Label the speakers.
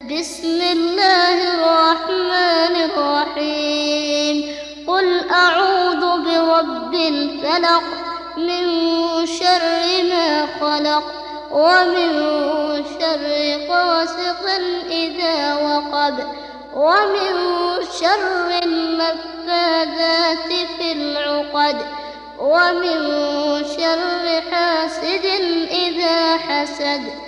Speaker 1: بسم الله الرحمن الرحيم. قل أعوذ برب الفلق من شر ما خلق ومن شر غاسق إذا وقب ومن شر النفاثات في العقد ومن شر حاسد إذا حسد.